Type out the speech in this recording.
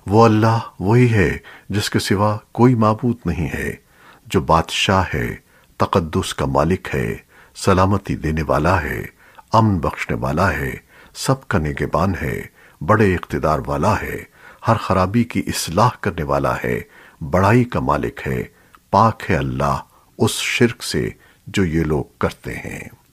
वो अल्लाह वही है जिसके सिवा कोई माबूद नहीं है, जो बादशाह है, तकद्दुस का मालिक है, सलामती देने वाला है, अमन बख्शने वाला है, सबका निगहबान है, बड़े इख्तिदार वाला है, हर खराबी की इस्लाह करने वाला है, बड़ाई का मालिक है। पाक है अल्लाह उस शिर्क से जो ये लोग करते हैं।